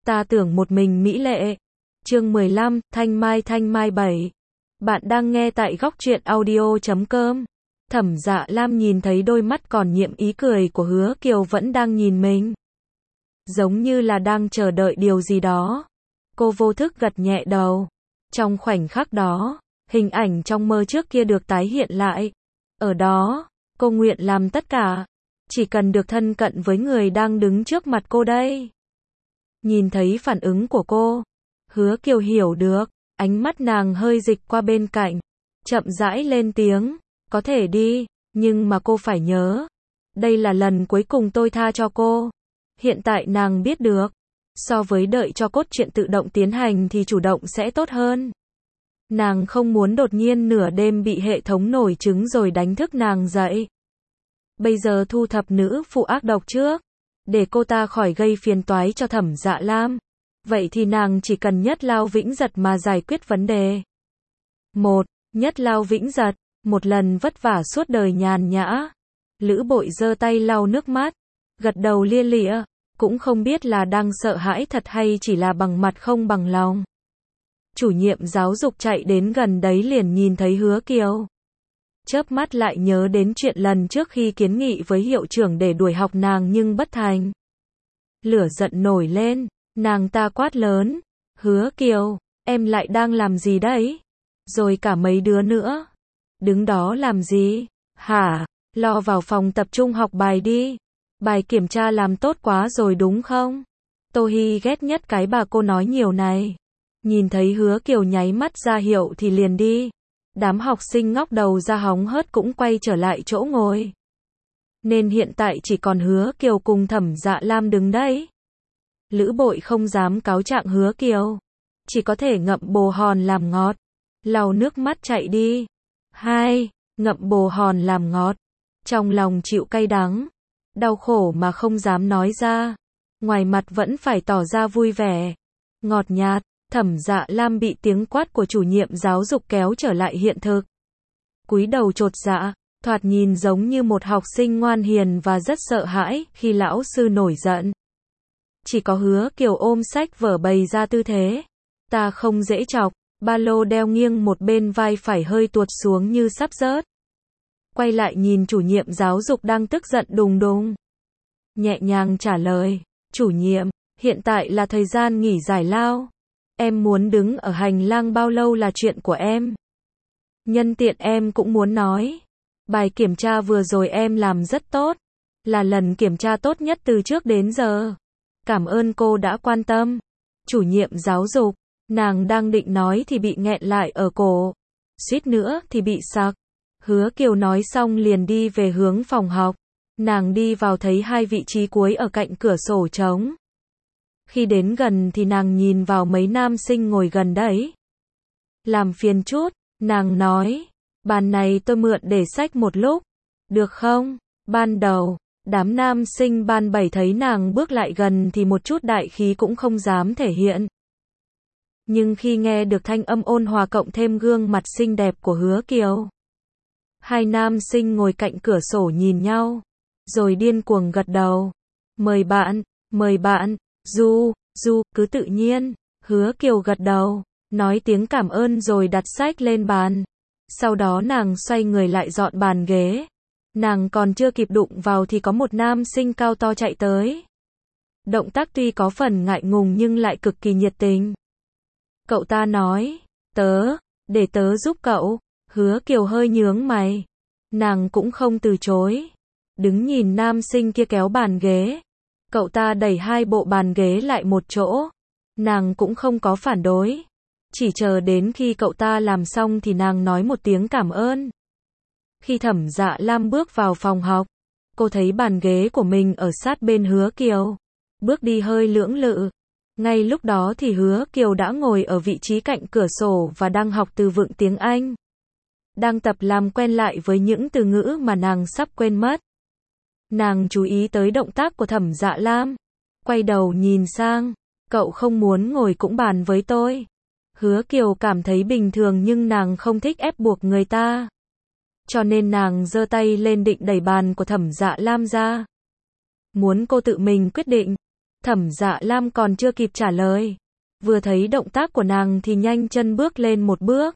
Ta tưởng một mình mỹ lệ. Chương 15, Thanh Mai 7. Bạn đang nghe tại góc truyện audio.com. Thẩm Dạ Lam nhìn thấy đôi mắt còn nhiệm ý cười của Hứa Kiều vẫn đang nhìn mình. Giống như là đang chờ đợi điều gì đó. Cô vô thức gật nhẹ đầu. Trong khoảnh khắc đó, hình ảnh trong mơ trước kia được tái hiện lại. Ở đó, cô nguyện làm tất cả. Chỉ cần được thân cận với người đang đứng trước mặt cô đây. Nhìn thấy phản ứng của cô, Hứa Kiều hiểu được, ánh mắt nàng hơi dịch qua bên cạnh, chậm rãi lên tiếng, có thể đi, nhưng mà cô phải nhớ, đây là lần cuối cùng tôi tha cho cô. Hiện tại nàng biết được, so với đợi cho cốt truyện tự động tiến hành thì chủ động sẽ tốt hơn. Nàng không muốn đột nhiên nửa đêm bị hệ thống nổi trứng rồi đánh thức nàng dậy. Bây giờ thu thập nữ phụ ác độc trước, để cô ta khỏi gây phiền toái cho Thẩm Dạ Lam. Vậy thì nàng chỉ cần Nhất Lao Vĩnh Giật mà giải quyết vấn đề. 1. Nhất Lao Vĩnh Giật, một lần vất vả suốt đời nhàn nhã. Lữ Bội giơ tay lau nước mắt, gật đầu lia lịa, cũng không biết là đang sợ hãi thật hay chỉ là bằng mặt không bằng lòng. Chủ nhiệm giáo dục chạy đến gần đấy liền nhìn thấy Hứa Kiều. Chớp mắt lại nhớ đến chuyện lần trước khi kiến nghị với hiệu trưởng để đuổi học nàng nhưng bất thành. Lửa giận nổi lên, nàng ta quát lớn, Hứa Kiều, em lại đang làm gì đấy? Rồi cả mấy đứa nữa. Đứng đó làm gì? Hả? Lo vào phòng tập trung học bài đi. Bài kiểm tra làm tốt quá rồi đúng không? Tô Hi ghét nhất cái bà cô nói nhiều này. Nhìn thấy Hứa Kiều nháy mắt ra hiệu thì liền đi. Đám học sinh ngóc đầu ra hóng hớt cũng quay trở lại chỗ ngồi. Nên hiện tại chỉ còn Hứa Kiều cùng Thẩm Dạ Lam đứng đấy. Lữ Bội không dám cáo trạng Hứa Kiều, chỉ có thể ngậm bồ hòn làm ngọt, lau nước mắt chạy đi. 2. Ngậm bồ hòn làm ngọt, trong lòng chịu cay đắng, đau khổ mà không dám nói ra, ngoài mặt vẫn phải tỏ ra vui vẻ, ngọt nhạt. Thẩm Dạ Lam bị tiếng quát của chủ nhiệm giáo dục kéo trở lại hiện thực. Cúi đầu chột dạ, thoạt nhìn giống như một học sinh ngoan hiền và rất sợ hãi khi lão sư nổi giận. Chỉ có Hứa Kiều ôm sách vở bày ra tư thế. Ta không dễ chọc, ba lô đeo nghiêng một bên vai phải hơi tuột xuống như sắp rớt. Quay lại nhìn chủ nhiệm giáo dục đang tức giận đùng đùng. Nhẹ nhàng trả lời, chủ nhiệm, hiện tại là thời gian nghỉ giải lao. Em muốn đứng ở hành lang bao lâu là chuyện của em. Nhân tiện em cũng muốn nói, bài kiểm tra vừa rồi em làm rất tốt, là lần kiểm tra tốt nhất từ trước đến giờ. Cảm ơn cô đã quan tâm. Chủ nhiệm giáo dục, nàng đang định nói thì bị nghẹn lại ở cổ. Suýt nữa thì bị sặc. Hứa Kiều nói xong liền đi về hướng phòng học. Nàng đi vào thấy hai vị trí cuối ở cạnh cửa sổ trống. Khi đến gần thì nàng nhìn vào mấy nam sinh ngồi gần đấy. Làm phiền chút, nàng nói, bàn này tôi mượn để xách một lúc, được không? Ban đầu, đám nam sinh ban 7 thấy nàng bước lại gần thì một chút đại khí cũng không dám thể hiện. Nhưng khi nghe được thanh âm ôn hòa cộng thêm gương mặt xinh đẹp của Hứa Kiều, hai nam sinh ngồi cạnh cửa sổ nhìn nhau, rồi điên cuồng gật đầu. Mời bạn. Du, cứ tự nhiên. Hứa Kiều gật đầu, nói tiếng cảm ơn rồi đặt sách lên bàn. Sau đó nàng xoay người lại dọn bàn ghế. Nàng còn chưa kịp đụng vào thì có một nam sinh cao to chạy tới. Động tác tuy có phần ngại ngùng nhưng lại cực kỳ nhiệt tình. Cậu ta nói, để tớ giúp cậu. Hứa Kiều hơi nhướng mày. Nàng cũng không từ chối. Đứng nhìn nam sinh kia kéo bàn ghế. Cậu ta đẩy hai bộ bàn ghế lại một chỗ. Nàng cũng không có phản đối. Chỉ chờ đến khi cậu ta làm xong thì nàng nói một tiếng cảm ơn. Khi Thẩm Dạ Lam bước vào phòng học, cô thấy bàn ghế của mình ở sát bên Hứa Kiều. Bước đi hơi lưỡng lự. Ngay lúc đó thì Hứa Kiều đã ngồi ở vị trí cạnh cửa sổ và đang học từ vựng tiếng Anh. Đang tập làm quen lại với những từ ngữ mà nàng sắp quên mất. Nàng chú ý tới động tác của Thẩm Dạ Lam. Quay đầu nhìn sang. Cậu không muốn ngồi cũng bàn với tôi. Hứa Kiều cảm thấy bình thường nhưng nàng không thích ép buộc người ta. Cho nên nàng giơ tay lên định đẩy bàn của Thẩm Dạ Lam ra. Muốn cô tự mình quyết định. Thẩm Dạ Lam còn chưa kịp trả lời. Vừa thấy động tác của nàng thì nhanh chân bước lên một bước.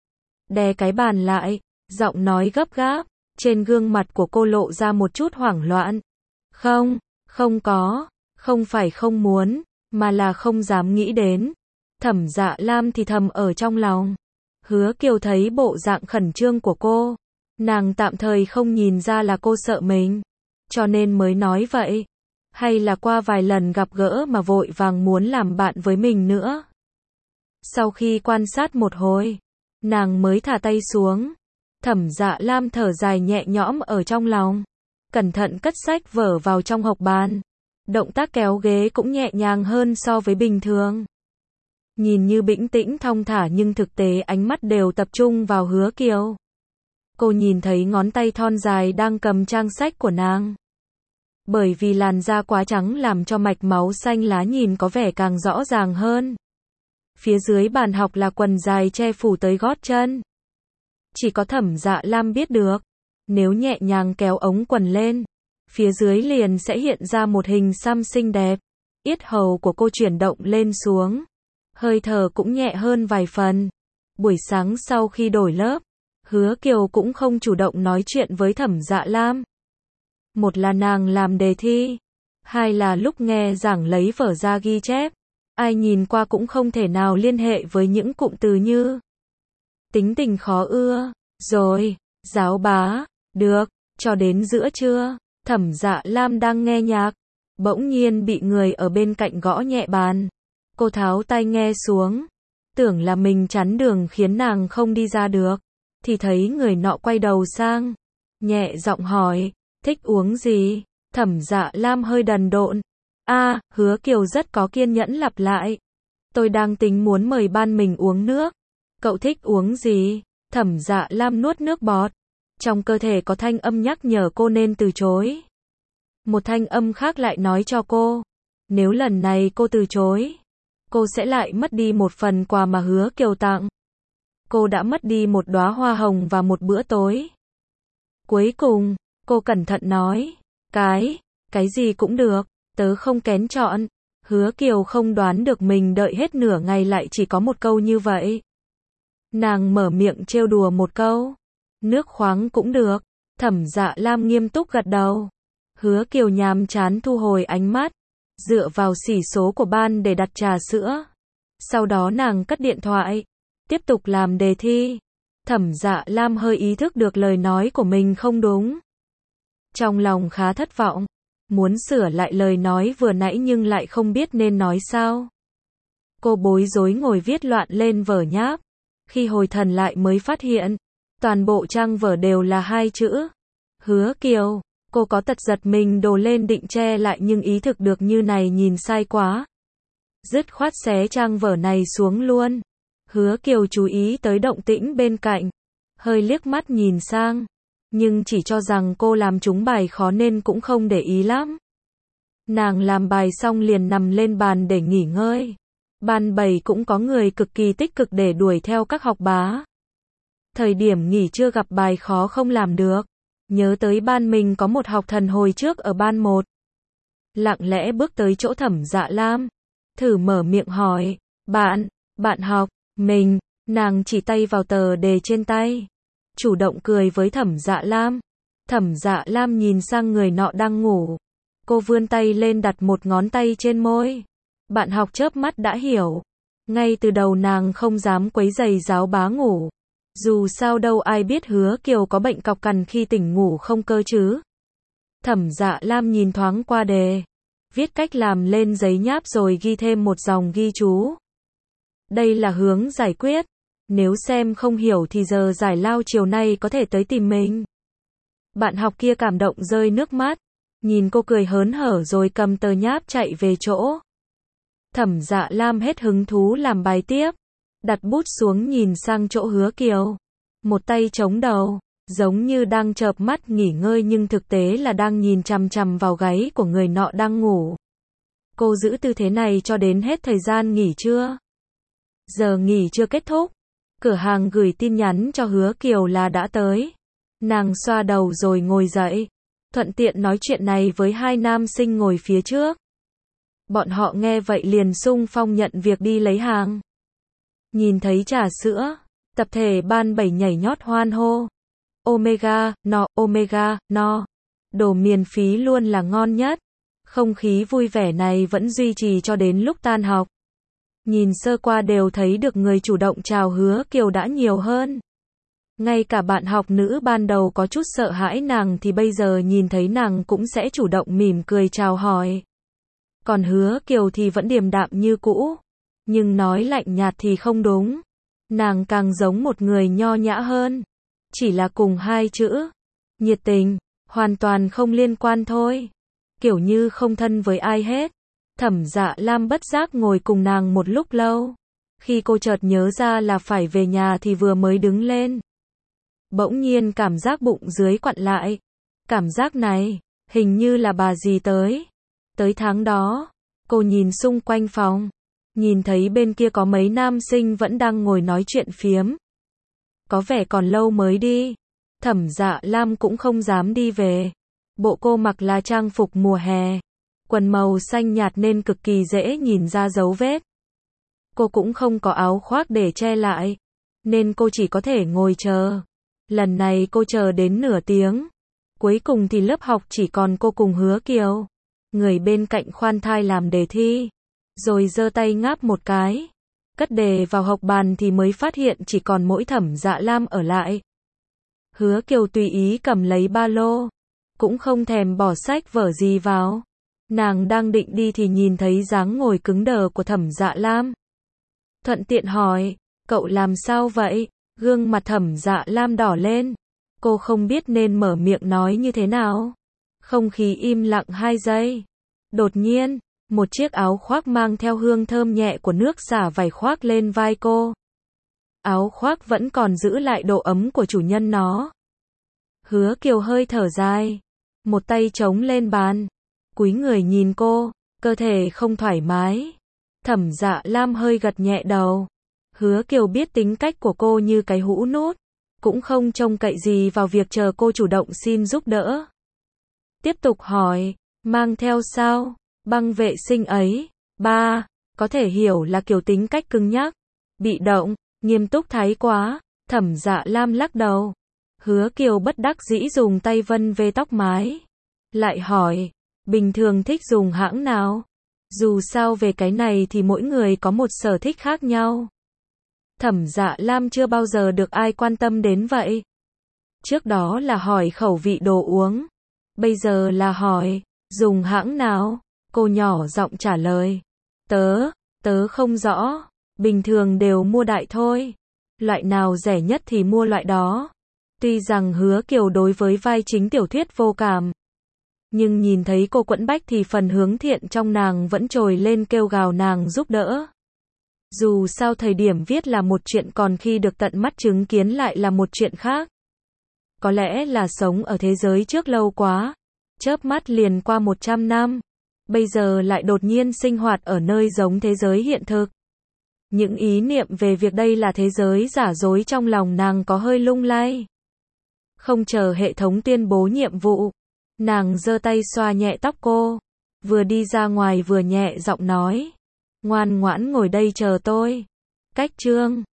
Đè cái bàn lại, giọng nói gấp gáp. Trên gương mặt của cô lộ ra một chút hoảng loạn. Không, không có, không phải không muốn, mà là không dám nghĩ đến. Thẩm Dạ Lam thì thầm ở trong lòng. Hứa Kiều thấy bộ dạng khẩn trương của cô. Nàng tạm thời không nhìn ra là cô sợ mình. Cho nên mới nói vậy. Hay là qua vài lần gặp gỡ mà vội vàng muốn làm bạn với mình nữa. Sau khi quan sát một hồi, nàng mới thả tay xuống. Thẩm Dạ Lam thở dài nhẹ nhõm ở trong lòng. Cẩn thận cất sách vở vào trong hộc bàn. Động tác kéo ghế cũng nhẹ nhàng hơn so với bình thường. Nhìn như bĩnh tĩnh thong thả nhưng thực tế ánh mắt đều tập trung vào Hứa Kiều. Cô nhìn thấy ngón tay thon dài đang cầm trang sách của nàng. Bởi vì làn da quá trắng làm cho mạch máu xanh lá nhìn có vẻ càng rõ ràng hơn. Phía dưới bàn học là quần dài che phủ tới gót chân. Chỉ có Thẩm Dạ Lam biết được. Nếu nhẹ nhàng kéo ống quần lên, phía dưới liền sẽ hiện ra một hình xăm xinh đẹp. Yết hầu của cô chuyển động lên xuống. Hơi thở cũng nhẹ hơn vài phần. Buổi sáng sau khi đổi lớp, Hứa Kiều cũng không chủ động nói chuyện với Thẩm Dạ Lam. Một là nàng làm đề thi, hai là lúc nghe giảng lấy vở ra ghi chép. Ai nhìn qua cũng không thể nào liên hệ với những cụm từ như tính tình khó ưa, rồi, giáo bá, được, cho đến giữa trưa, Thẩm Dạ Lam đang nghe nhạc, bỗng nhiên bị người ở bên cạnh gõ nhẹ bàn. Cô tháo tai nghe xuống, tưởng là mình chắn đường khiến nàng không đi ra được, thì thấy người nọ quay đầu sang, nhẹ giọng hỏi, thích uống gì? Thẩm Dạ Lam hơi đần độn. Hứa Kiều rất có kiên nhẫn lặp lại. Tôi đang tính muốn mời ban mình uống nước. Cậu thích uống gì? Thẩm Dạ Lam nuốt nước bọt. Trong cơ thể có thanh âm nhắc nhở cô nên từ chối. Một thanh âm khác lại nói cho cô, nếu lần này cô từ chối, cô sẽ lại mất đi một phần quà mà Hứa Kiều tặng. Cô đã mất đi một đóa hoa hồng và một bữa tối. Cuối cùng, cô cẩn thận nói, cái gì cũng được, tớ không kén chọn. Hứa Kiều không đoán được mình đợi hết nửa ngày lại chỉ có một câu như vậy. Nàng mở miệng trêu đùa một câu, nước khoáng cũng được. Thẩm Dạ Lam nghiêm túc gật đầu. Hứa Kiều nhàm chán thu hồi ánh mắt, dựa vào xỉ số của ban để đặt trà sữa. Sau đó nàng cất điện thoại, tiếp tục làm đề thi. Thẩm Dạ Lam hơi ý thức được lời nói của mình không đúng. Trong lòng khá thất vọng, muốn sửa lại lời nói vừa nãy nhưng lại không biết nên nói sao. Cô bối rối ngồi viết loạn lên vở nháp. Khi hồi thần lại mới phát hiện, toàn bộ trang vở đều là hai chữ. Hứa Kiều, cô có tật giật mình đồ lên định che lại nhưng ý thức được như này nhìn sai quá. Dứt khoát xé trang vở này xuống luôn. Hứa Kiều chú ý tới động tĩnh bên cạnh, hơi liếc mắt nhìn sang, nhưng chỉ cho rằng cô làm trúng bài khó nên cũng không để ý lắm. Nàng làm bài xong liền nằm lên bàn để nghỉ ngơi. Ban 7 cũng có người cực kỳ tích cực để đuổi theo các học bá. Thời điểm nghỉ trưa gặp bài khó không làm được, nhớ tới ban mình có một học thần hồi trước ở ban 1. Lặng lẽ bước tới chỗ Thẩm Dạ Lam, thử mở miệng hỏi, bạn học, mình, nàng chỉ tay vào tờ đề trên tay, chủ động cười với Thẩm Dạ Lam. Thẩm Dạ Lam nhìn sang người nọ đang ngủ, cô vươn tay lên đặt một ngón tay trên môi. Bạn học chớp mắt đã hiểu, ngay từ đầu nàng không dám quấy rầy giáo bá ngủ. Dù sao đâu ai biết Hứa Kiều có bệnh cọc cằn khi tỉnh ngủ không cơ chứ. Thẩm Dạ Lam nhìn thoáng qua đề, viết cách làm lên giấy nháp rồi ghi thêm một dòng ghi chú. Đây là hướng giải quyết, nếu xem không hiểu thì giờ giải lao chiều nay có thể tới tìm mình. Bạn học kia cảm động rơi nước mắt, nhìn cô cười hớn hở rồi cầm tờ nháp chạy về chỗ. Thẩm Dạ Lam hết hứng thú làm bài tiếp, đặt bút xuống nhìn sang chỗ Hứa Kiều. Một tay chống đầu, giống như đang chợp mắt nghỉ ngơi nhưng thực tế là đang nhìn chằm chằm vào gáy của người nọ đang ngủ. Cô giữ tư thế này cho đến hết thời gian nghỉ trưa. Giờ nghỉ chưa kết thúc, cửa hàng gửi tin nhắn cho Hứa Kiều là đã tới. Nàng xoa đầu rồi ngồi dậy, thuận tiện nói chuyện này với hai nam sinh ngồi phía trước. Bọn họ nghe vậy liền xung phong nhận việc đi lấy hàng. Nhìn thấy trà sữa, tập thể ban 7 nhảy nhót hoan hô. Omega, no. Đồ miễn phí luôn là ngon nhất. Không khí vui vẻ này vẫn duy trì cho đến lúc tan học. Nhìn sơ qua đều thấy được người chủ động chào Hứa Kiều đã nhiều hơn. Ngay cả bạn học nữ ban đầu có chút sợ hãi nàng thì bây giờ nhìn thấy nàng cũng sẽ chủ động mỉm cười chào hỏi. Còn Hứa Kiều thì vẫn điềm đạm như cũ. Nhưng nói lạnh nhạt thì không đúng. Nàng càng giống một người nho nhã hơn. Chỉ là cùng hai chữ. Nhiệt tình. Hoàn toàn không liên quan thôi. Kiểu như không thân với ai hết. Thẩm Dạ Lam bất giác ngồi cùng nàng một lúc lâu. Khi cô chợt nhớ ra là phải về nhà thì vừa mới đứng lên. Bỗng nhiên cảm giác bụng dưới quặn lại. Cảm giác này, hình như là bà dì tới. Tới tháng đó, cô nhìn xung quanh phòng. Nhìn thấy bên kia có mấy nam sinh vẫn đang ngồi nói chuyện phiếm. Có vẻ còn lâu mới đi. Thẩm Dạ Lam cũng không dám đi về. Bộ cô mặc là trang phục mùa hè. Quần màu xanh nhạt nên cực kỳ dễ nhìn ra dấu vết. Cô cũng không có áo khoác để che lại. Nên cô chỉ có thể ngồi chờ. Lần này cô chờ đến nửa tiếng. Cuối cùng thì lớp học chỉ còn cô cùng Hứa Kiều. Người bên cạnh khoan thai làm đề thi. Rồi giơ tay ngáp một cái. Cất đề vào học bàn thì mới phát hiện chỉ còn mỗi Thẩm Dạ Lam ở lại. Hứa Kiều tùy ý cầm lấy ba lô. Cũng không thèm bỏ sách vở gì vào. Nàng đang định đi thì nhìn thấy dáng ngồi cứng đờ của Thẩm Dạ Lam. Thuận tiện hỏi, cậu làm sao vậy? Gương mặt Thẩm Dạ Lam đỏ lên. Cô không biết nên mở miệng nói như thế nào. Không khí im lặng 2 giây. Đột nhiên, một chiếc áo khoác mang theo hương thơm nhẹ của nước xả vải khoác lên vai cô. Áo khoác vẫn còn giữ lại độ ấm của chủ nhân nó. Hứa Kiều hơi thở dài. Một tay chống lên bàn. Cúi người nhìn cô, cơ thể không thoải mái. Thẩm Dạ Lam hơi gật nhẹ đầu. Hứa Kiều biết tính cách của cô như cái hũ nút. Cũng không trông cậy gì vào việc chờ cô chủ động xin giúp đỡ. Tiếp tục hỏi, mang theo sao? Băng vệ sinh ấy. Ba, có thể hiểu là kiểu tính cách cứng nhắc. Bị động, nghiêm túc thái quá. Thẩm Dạ Lam lắc đầu. Hứa Kiều bất đắc dĩ dùng tay vân về tóc mái. Lại hỏi, bình thường thích dùng hãng nào? Dù sao về cái này thì mỗi người có một sở thích khác nhau. Thẩm Dạ Lam chưa bao giờ được ai quan tâm đến vậy. Trước đó là hỏi khẩu vị đồ uống. Bây giờ là hỏi, dùng hãng nào? Cô nhỏ giọng trả lời. Tớ không rõ. Bình thường đều mua đại thôi. Loại nào rẻ nhất thì mua loại đó. Tuy rằng Hứa Kiều đối với vai chính tiểu thuyết vô cảm. Nhưng nhìn thấy cô quẫn bách thì phần hướng thiện trong nàng vẫn trồi lên kêu gào nàng giúp đỡ. Dù sao thời điểm viết là một chuyện còn khi được tận mắt chứng kiến lại là một chuyện khác. Có lẽ là sống ở thế giới trước lâu quá. Chớp mắt liền qua 100 năm. Bây giờ lại đột nhiên sinh hoạt ở nơi giống thế giới hiện thực. Những ý niệm về việc đây là thế giới giả dối trong lòng nàng có hơi lung lay. Không chờ hệ thống tuyên bố nhiệm vụ. Nàng giơ tay xoa nhẹ tóc cô. Vừa đi ra ngoài vừa nhẹ giọng nói. Ngoan ngoãn ngồi đây chờ tôi. Cách chương